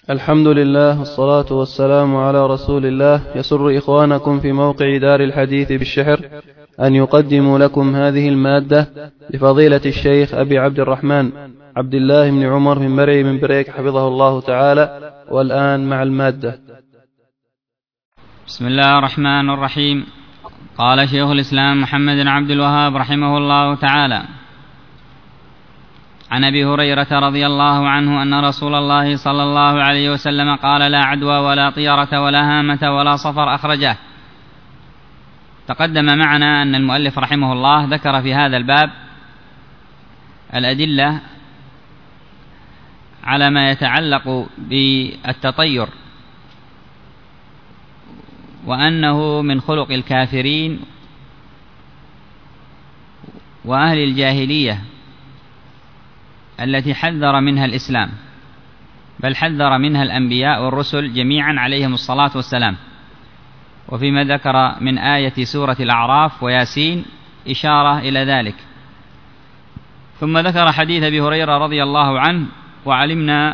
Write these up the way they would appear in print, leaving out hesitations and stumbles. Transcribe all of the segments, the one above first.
الحمد لله والصلاة والسلام على رسول الله. يسر إخوانكم في موقع دار الحديث بالشحر أن يقدموا لكم هذه المادة لفضيلة الشيخ أبي عبد الرحمن عبد الله بن عمر من مرعي من بريك حفظه الله تعالى. والآن مع المادة. بسم الله الرحمن الرحيم. قال شيخ الإسلام محمد بن عبد الوهاب رحمه الله تعالى: عن أبي هريرة رضي الله عنه أن رسول الله صلى الله عليه وسلم قال: لا عدوى ولا طيرة ولا هامة ولا صفر أخرجه. تقدم معنا أن المؤلف رحمه الله ذكر في هذا الباب الأدلة على ما يتعلق بالتطير، وأنه من خلق الكافرين وأهل الجاهلية التي حذر منها الإسلام، بل حذر منها الأنبياء والرسل جميعا عليهم الصلاة والسلام، وفيما ذكر من آية سورة الأعراف وياسين إشارة إلى ذلك. ثم ذكر حديث أبي هريرة رضي الله عنه، وعلمنا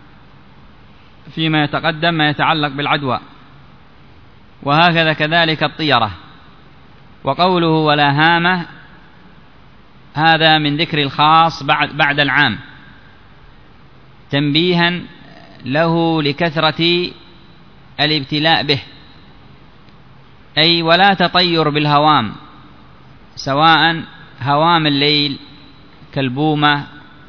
فيما يتقدم ما يتعلق بالعدوى، وهكذا كذلك الطيرة. وقوله ولا هامة هذا من ذكر الخاص بعد العام، تنبيها له لكثرة الابتلاء به، أي ولا تطير بالهوام، سواء هوام الليل كالبومة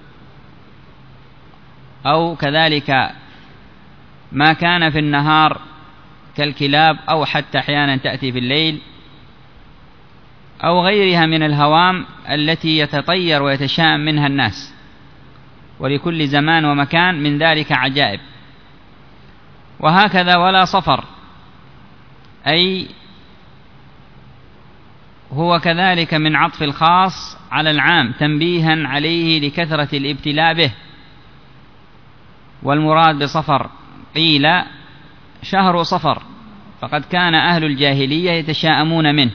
أو كذلك ما كان في النهار كالكلاب، أو حتى أحيانا تأتي في الليل، أو غيرها من الهوام التي يتطير ويتشائم منها الناس، ولكل زمان ومكان من ذلك عجائب. وهكذا ولا صفر، أي هو كذلك من عطف الخاص على العام، تنبيها عليه لكثرة الابتلاء به. والمراد بصفر قيل شهر صفر، فقد كان أهل الجاهلية يتشاءمون منه.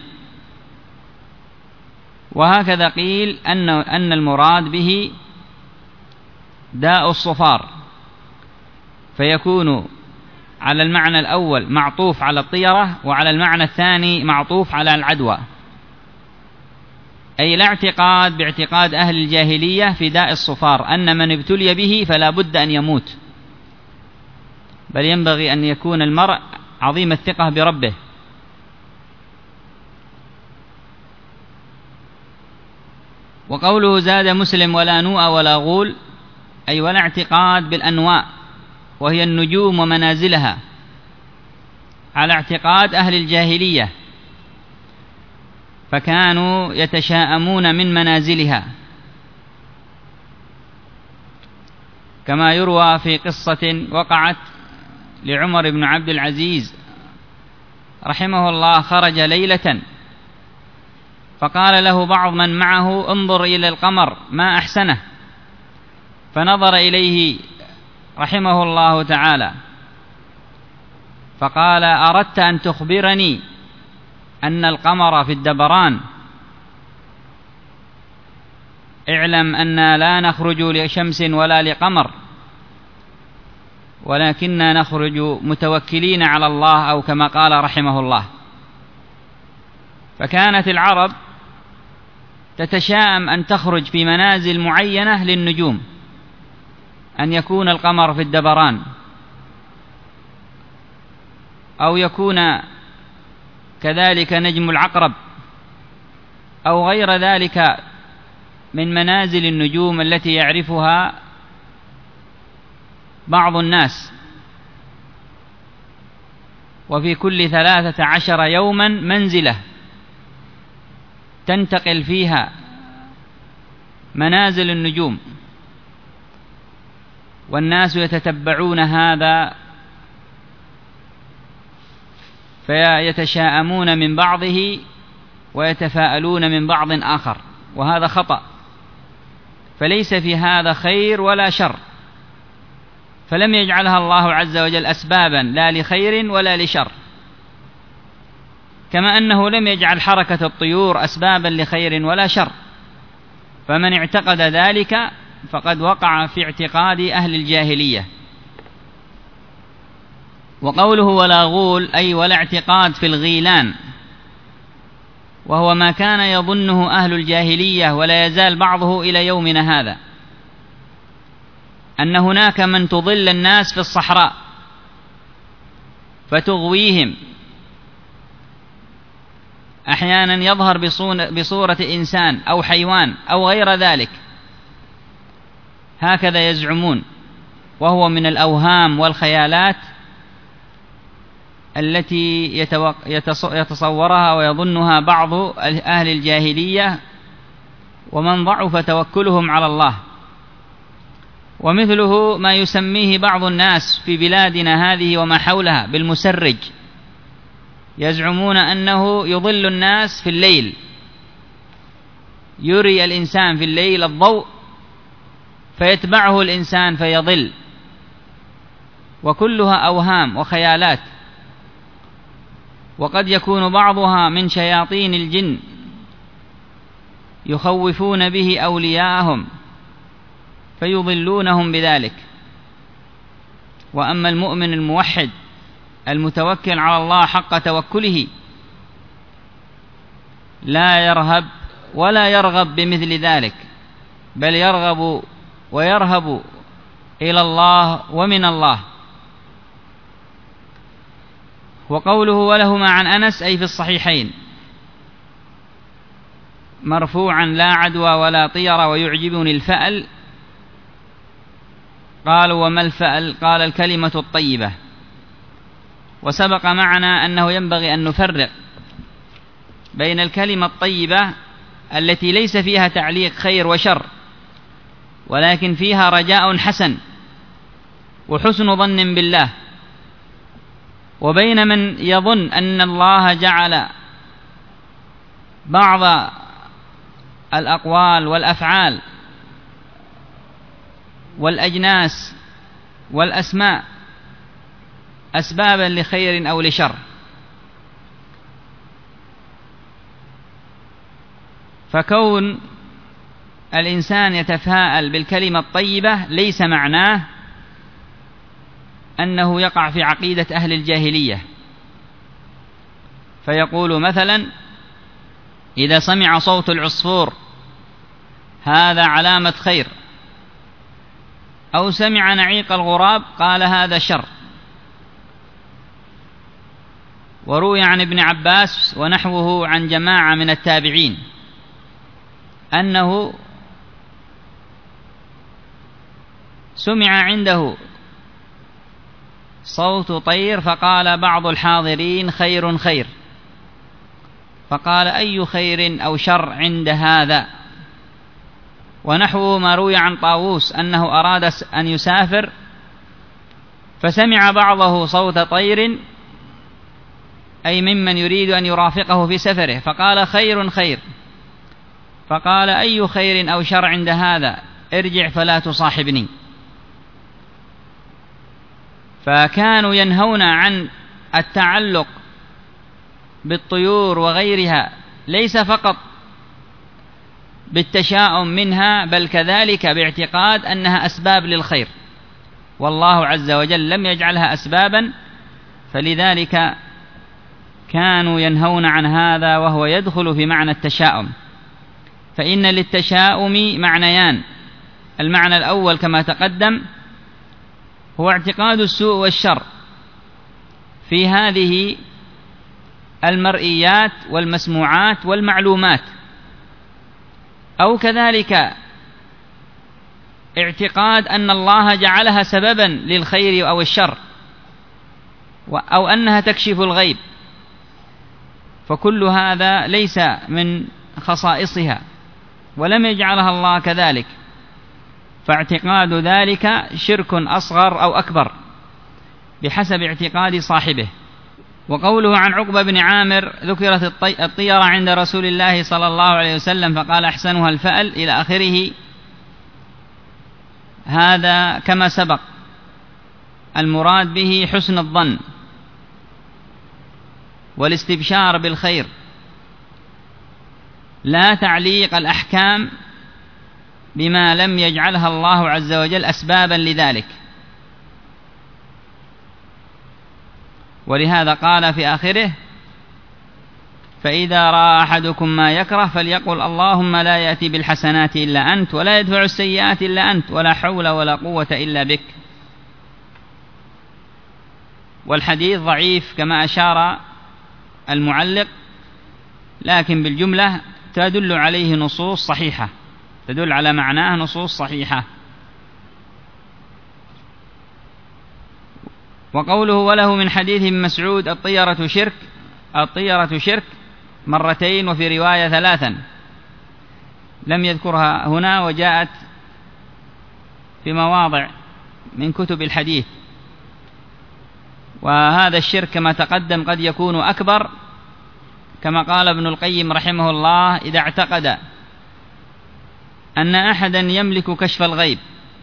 وهكذا قيل أن المراد به داء الصفار، فيكون على المعنى الأول معطوف على الطيرة، وعلى المعنى الثاني معطوف على العدوى، أي لا اعتقاد باعتقاد أهل الجاهلية في داء الصفار أن من ابتلي به فلا بد أن يموت، بل ينبغي أن يكون المرء عظيم الثقة بربه. وقوله زاد مسلم ولا نوء ولا غول، أي ولا اعتقاد بالأنواء وهي النجوم ومنازلها على اعتقاد أهل الجاهلية، فكانوا يتشاءمون من منازلها، كما يروى في قصة وقعت لعمر بن عبد العزيز رحمه الله. خرج ليلة فقال له بعض من معه: انظر إلى القمر ما أحسنه، فنظر إليه رحمه الله تعالى فقال: أردت أن تخبرني أن القمر في الدبران؟ اعلم أننا لا نخرج لشمس ولا لقمر، ولكننا نخرج متوكلين على الله، أو كما قال رحمه الله. فكانت العرب تتشاءم أن تخرج في منازل معينة للنجوم، أن يكون القمر في الدبران، أو يكون كذلك نجم العقرب، أو غير ذلك من منازل النجوم التي يعرفها بعض الناس. وفي كل 13 يوما منزلة تنتقل فيها منازل النجوم، والناس يتتبعون هذا فيتشاءمون من بعضه ويتفاءلون من بعض آخر، وهذا خطأ، فليس في هذا خير ولا شر، فلم يجعلها الله عز وجل أسبابا لا لخير ولا لشر، كما أنه لم يجعل حركة الطيور أسبابا لخير ولا شر. فمن اعتقد ذلك فقد وقع في اعتقاد أهل الجاهلية، وقوله ولا غول أي ولا اعتقاد في الغيلان، وهو ما كان يظنه أهل الجاهلية ولا يزال بعضه إلى يومنا هذا، أن هناك من تضل الناس في الصحراء فتغويهم، أحيانا يظهر بصورة إنسان أو حيوان أو غير ذلك، هكذا يزعمون، وهو من الأوهام والخيالات التي يتصورها ويظنها بعض أهل الجاهلية ومن ضعف توكلهم على الله. ومثله ما يسميه بعض الناس في بلادنا هذه وما حولها بالمسرج، يزعمون أنه يضل الناس في الليل، يري الإنسان في الليل الضوء فيتبعه الإنسان فيضل، وكلها أوهام وخيالات، وقد يكون بعضها من شياطين الجن يخوفون به أولياءهم فيضلونهم بذلك. وأما المؤمن الموحد المتوكل على الله حق توكله لا يرهب ولا يرغب بمثل ذلك، بل يرغب ويرهب إلى الله ومن الله. وقوله ولهما عن أنس أي في الصحيحين مرفوعا لا عدوى ولا طير ويعجبني الفأل. قالوا وما الفأل؟ قال الكلمة الطيبة. وسبق معنا أنه ينبغي أن نفرق بين الكلمة الطيبة التي ليس فيها تعليق خير وشر ولكن فيها رجاء حسن وحسن ظن بالله، وبين من يظن أن الله جعل بعض الأقوال والأفعال والأجناس والأسماء أسبابا لخير أو لشر. فكون الإنسان يتفاءل بالكلمة الطيبة ليس معناه أنه يقع في عقيدة أهل الجاهلية، فيقول مثلا إذا سمع صوت العصفور هذا علامة خير، أو سمع نعيق الغراب قال هذا شر. وروي عن ابن عباس ونحوه عن جماعة من التابعين أنه سمع عنده صوت طير فقال بعض الحاضرين خير خير، فقال أي خير أو شر عند هذا. ونحوه ما روي عن طاووس أنه أراد أن يسافر فسمع بعضه صوت طير أي ممن يريد أن يرافقه في سفره، فقال خير خير، فقال أي خير أو شر عند هذا ارجع فلا تصاحبني. فكانوا ينهون عن التعلق بالطيور وغيرها ليس فقط بالتشاؤم منها بل كذلك باعتقاد أنها أسباب للخير، والله عز وجل لم يجعلها أسبابا، فلذلك كانوا ينهون عن هذا، وهو يدخل في معنى التشاؤم. فإن للتشاؤم معنيان: المعنى الأول كما تقدم هو اعتقاد السوء والشر في هذه المرئيات والمسموعات والمعلومات، أو كذلك اعتقاد أن الله جعلها سببا للخير أو الشر، أو أنها تكشف الغيب، فكل هذا ليس من خصائصها ولم يجعلها الله كذلك، فاعتقاد ذلك شرك أصغر أو أكبر بحسب اعتقاد صاحبه. وقوله عن عقبة بن عامر ذكرت الطيرة عند رسول الله صلى الله عليه وسلم فقال أحسنها الفأل إلى آخره، هذا كما سبق المراد به حسن الظن والاستبشار بالخير، لا تعليق الأحكام بما لم يجعلها الله عز وجل أسبابا لذلك. ولهذا قال في آخره: فإذا رأى أحدكم ما يكره فليقل اللهم لا يأتي بالحسنات إلا أنت ولا يدفع السيئات إلا أنت ولا حول ولا قوة إلا بك. والحديث ضعيف كما أشار المعلق، لكن بالجملة تدل عليه نصوص صحيحة، تدل على معناه نصوص صحيحة. وقوله وله من حديث ابن مسعود الطيرة شرك مرتين وفي رواية 3 لم يذكرها هنا، وجاءت في مواضع من كتب الحديث. وهذا الشرك كما تقدم قد يكون أكبر، كما قال ابن القيم رحمه الله: إذا اعتقد أن أحدا يملك كشف الغيب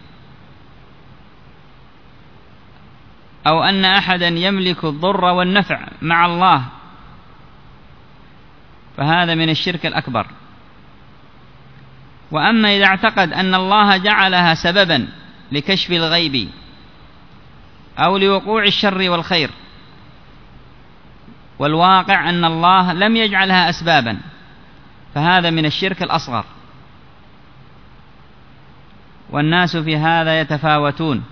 أو أن أحدا يملك الضر والنفع مع الله فهذا من الشرك الأكبر. وأما إذا اعتقد أن الله جعلها سببا لكشف الغيب أو لوقوع الشر والخير، والواقع أن الله لم يجعلها أسبابا، فهذا من الشرك الأصغر. والناس في هذا يتفاوتون.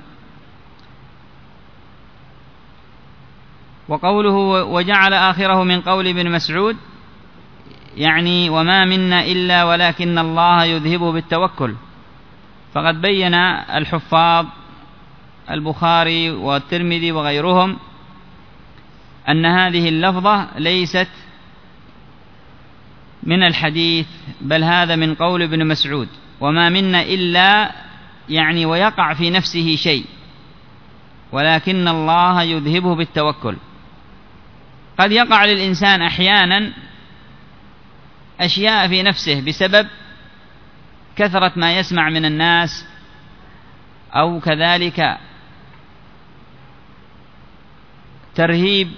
وقوله وجعل آخره من قول ابن مسعود يعني وما منا إلا ولكن الله يذهبه بالتوكل. فقد بين الحفاظ البخاري والترمذي وغيرهم أن هذه اللفظة ليست من الحديث، بل هذا من قول ابن مسعود: وما منا إلا يعني ويقع في نفسه شيء ولكن الله يذهبه بالتوكل. قد يقع للإنسان أحيانا أشياء في نفسه بسبب كثرة ما يسمع من الناس، أو كذلك ترهيب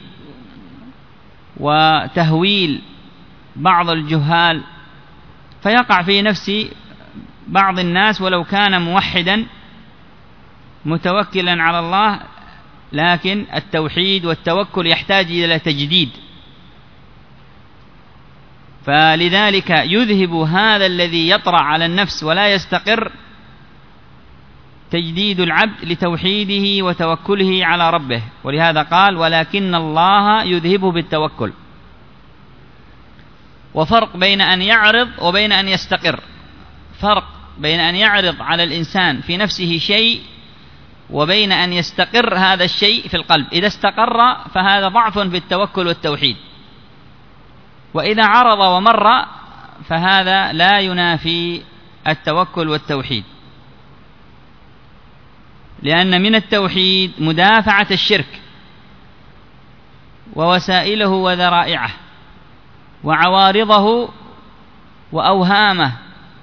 وتهويل بعض الجهال، فيقع في نفس بعض الناس ولو كان موحدا متوكلا على الله، لكن التوحيد والتوكل يحتاج إلى تجديد. فلذلك يذهب هذا الذي يطرأ على النفس ولا يستقر تجديد العبد لتوحيده وتوكله على ربه. ولهذا قال ولكن الله يذهبه بالتوكل. وفرق بين أن يعرض وبين أن يستقر، فرق بين أن يعرض على الإنسان في نفسه شيء وبين أن يستقر هذا الشيء في القلب. إذا استقر فهذا ضعف في التوكل والتوحيد، وإذا عرض ومر فهذا لا ينافي التوكل والتوحيد، لأن من التوحيد مدافعة الشرك ووسائله وذرائعه وعوارضه وأوهامه،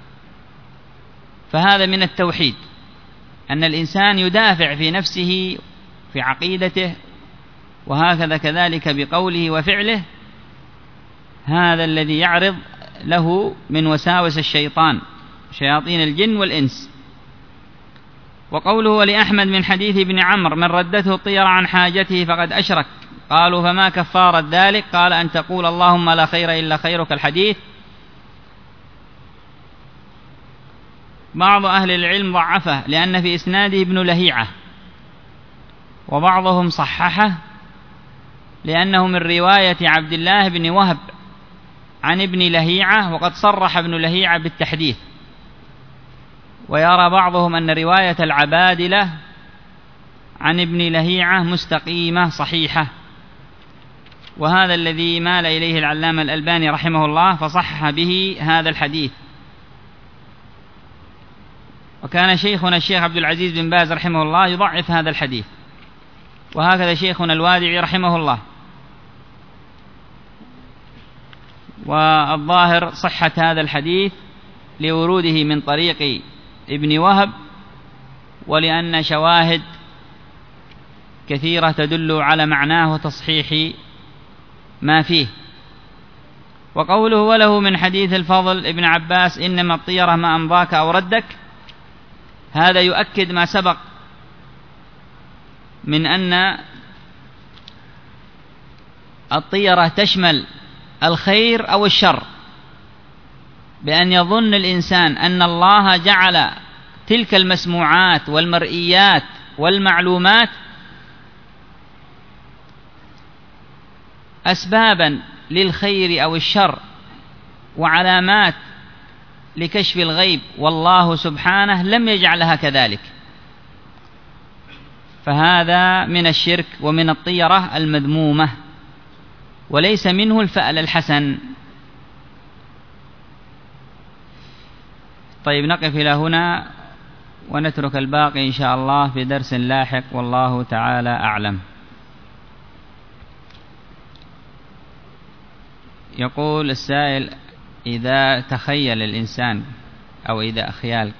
فهذا من التوحيد، أن الإنسان يدافع في نفسه في عقيدته، وهكذا كذلك بقوله وفعله، هذا الذي يعرض له من وساوس الشيطان شياطين الجن والإنس. وقوله ولأحمد من حديث ابن عمرو من ردته الطير عن حاجته فقد أشرك. قالوا فما كفارة ذلك؟ قال أن تقول اللهم لا خير إلا خيرك. الحديث بعض أهل العلم ضعفه لأن في إسناده ابن لهيعة، وبعضهم صححه لأنه من رواية عبد الله بن وهب عن ابن لهيعة، وقد صرح ابن لهيعة بالتحديث. ويرى بعضهم أن رواية العبادلة عن ابن لهيعة مستقيمة صحيحة، وهذا الذي مال إليه العلامة الألباني رحمه الله، فصحح به هذا الحديث. وكان شيخنا الشيخ عبد العزيز بن باز رحمه الله يضعف هذا الحديث، وهكذا شيخنا الوادعي رحمه الله. والظاهر صحة هذا الحديث لوروده من طريق ابن وهب، ولأن شواهد كثيرة تدل على معناه وتصحيح ما فيه. وقوله وله من حديث الفضل ابن عباس إنما الطيرة ما أمضاك أو ردك، هذا يؤكد ما سبق من أن الطيرة تشمل الخير أو الشر، بأن يظن الإنسان أن الله جعل تلك المسموعات والمرئيات والمعلومات أسبابا للخير أو الشر وعلامات لكشف الغيب، والله سبحانه لم يجعلها كذلك، فهذا من الشرك ومن الطيرة المذمومة، وليس منه الفأل الحسن. طيب، نقف إلى هنا ونترك الباقي إن شاء الله في درس لاحق، والله تعالى أعلم. يقول السائل: إذا تخيل الإنسان أو إذا خيال،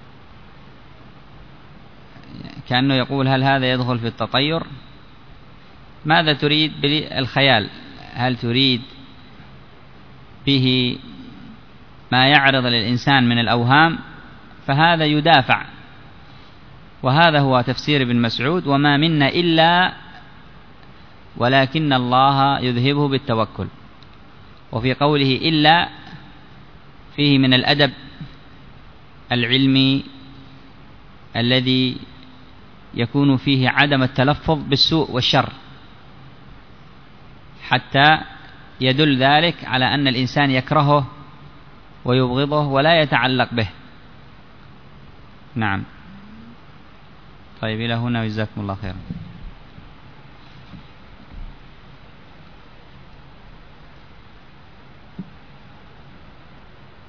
كأنه يقول: هل هذا يدخل في التطير؟ ماذا تريد بالخيال؟ هل تريد به ما يعرض للإنسان من الأوهام؟ فهذا يدافع، وهذا هو تفسير ابن مسعود: وما منا إلا ولكن الله يذهبه بالتوكل. وفي قوله إلا فيه من الأدب العلمي الذي يكون فيه عدم التلفظ بالسوء والشر، حتى يدل ذلك على أن الإنسان يكرهه ويبغضه ولا يتعلق به. نعم. طيب، إلى هنا، جزاكم الله خيرا.